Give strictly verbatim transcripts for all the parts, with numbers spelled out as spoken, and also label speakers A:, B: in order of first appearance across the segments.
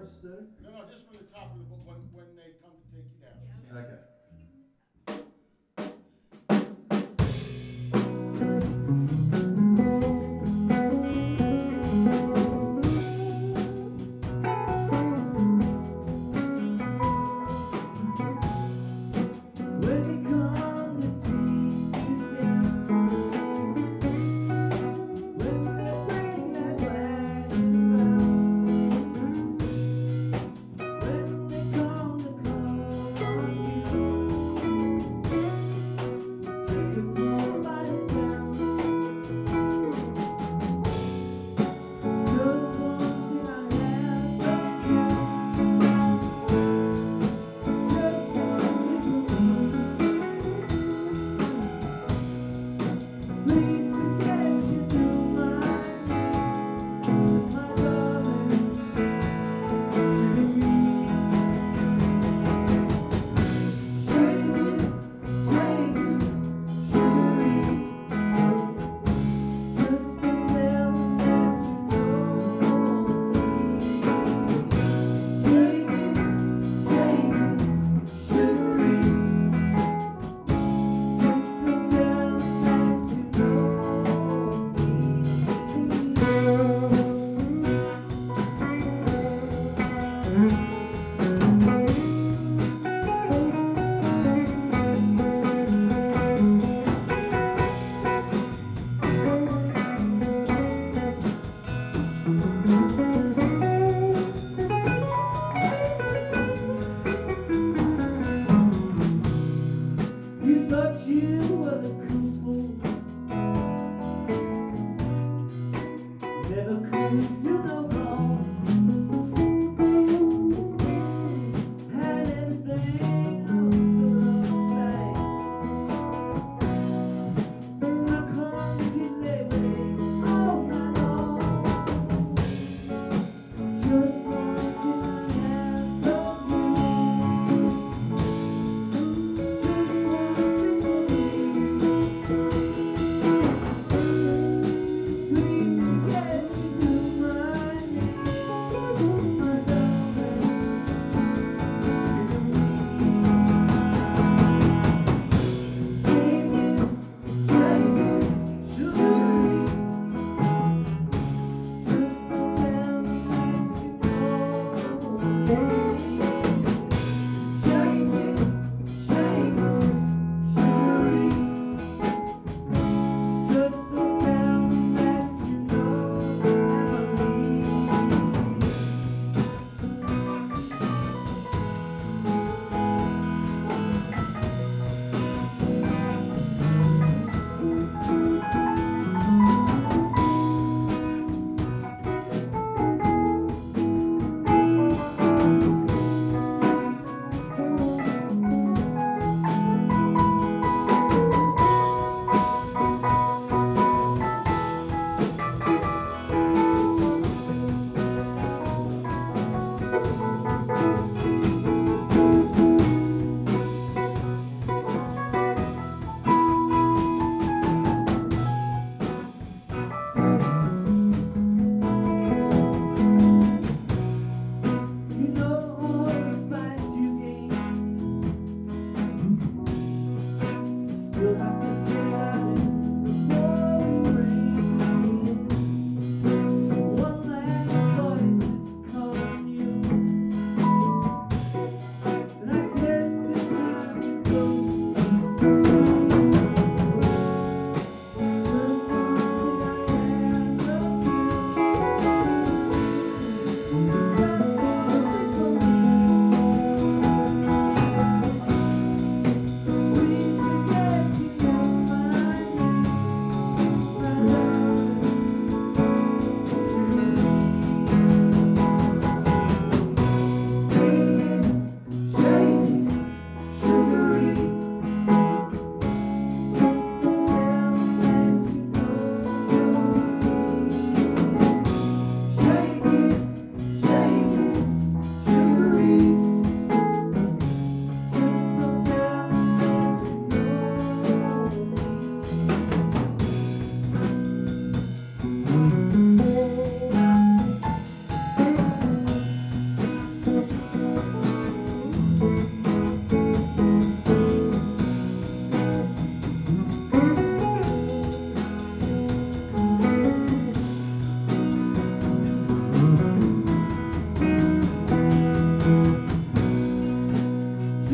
A: verse too?
B: No, no, just from the top of the book when, when they come to take you down.
A: Okay.
C: When they come to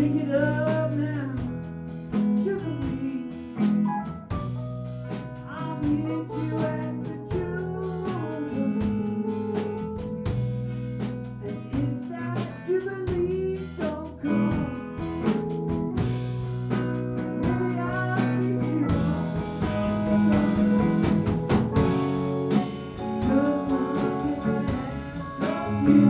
A: Take it up now, sugar-free. I'll meet you at the Jubilee. And if that Jubilee don't come, maybe I'll meet you up. Good luck in the hands of you.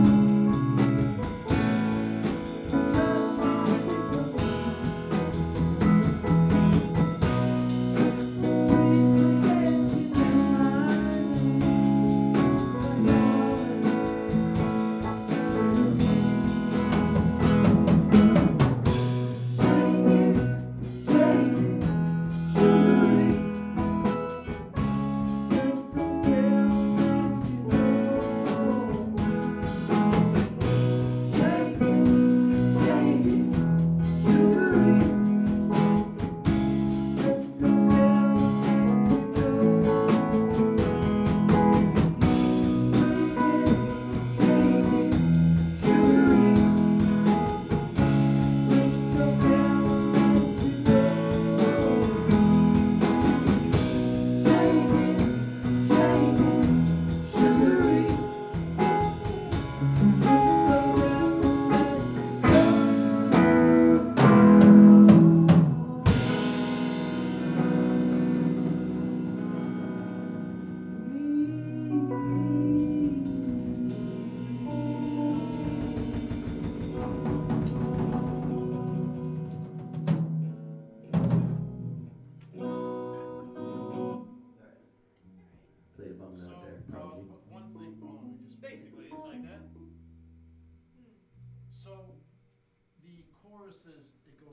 C: Played a bum
B: So,
C: out there,
B: uh,
C: Prodigy.
B: but one thing, hold on, let me just.
D: Basically, it's like that.
B: So, the choruses